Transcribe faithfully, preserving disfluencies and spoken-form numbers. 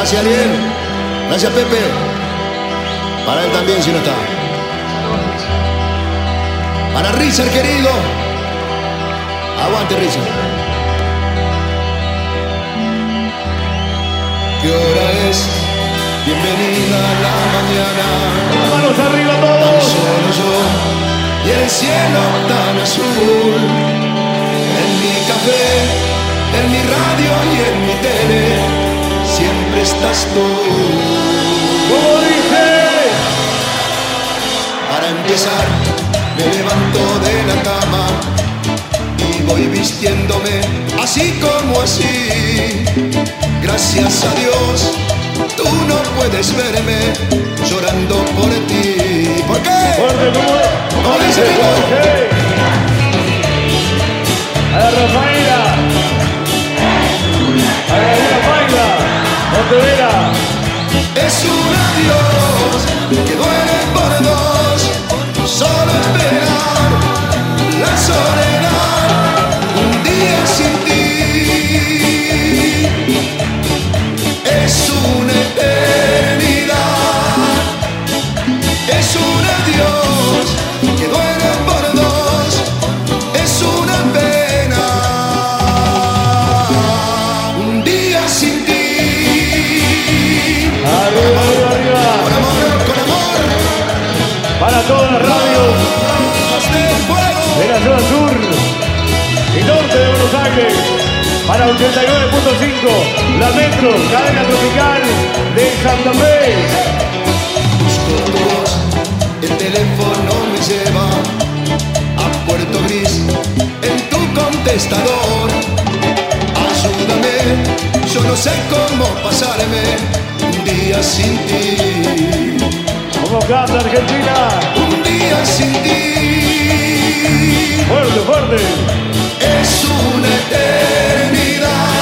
Gracias, Ariel. Gracias, Pepe. Para él también, si no está. Para Richard, querido. Aguante, Richard. ¿Qué hora es? Bienvenida a la mañana. Manos arriba todos. Tan solo yo y el cielo tan azul. En mi café, en mi radio y en mi tele, siempre estás tú. ¿Cómo dice? Para empezar, me levanto de la cama y voy vistiéndome así como así. Gracias a Dios, tú no puedes verme llorando por ti. ¿Por qué? Fuerte, ¿cómo? ¿Cómo dice el Fuerte. A la Rafaela. A la Rafaela. Montevera. Es un adiós que duele por dos, solo esperar la soledad, un día sin ti. Es una eternidad, es un adiós que duele por dos, es una pena, un día sin ti. Arriba, arriba, arriba. Con amor, con amor, Para todas las radios de fuego. de la zona sur y norte de Buenos Aires. Para ochenta y nueve punto cinco, la Metro, cadena tropical de Santa Fe. Busco tu voz, el teléfono me lleva a Puerto Gris en tu contestador. Ayúdame, yo no sé cómo pasarme un día sin ti. ¿Cómo canta Argentina? Un día sin ti Fuerte, fuerte. es una eternidad.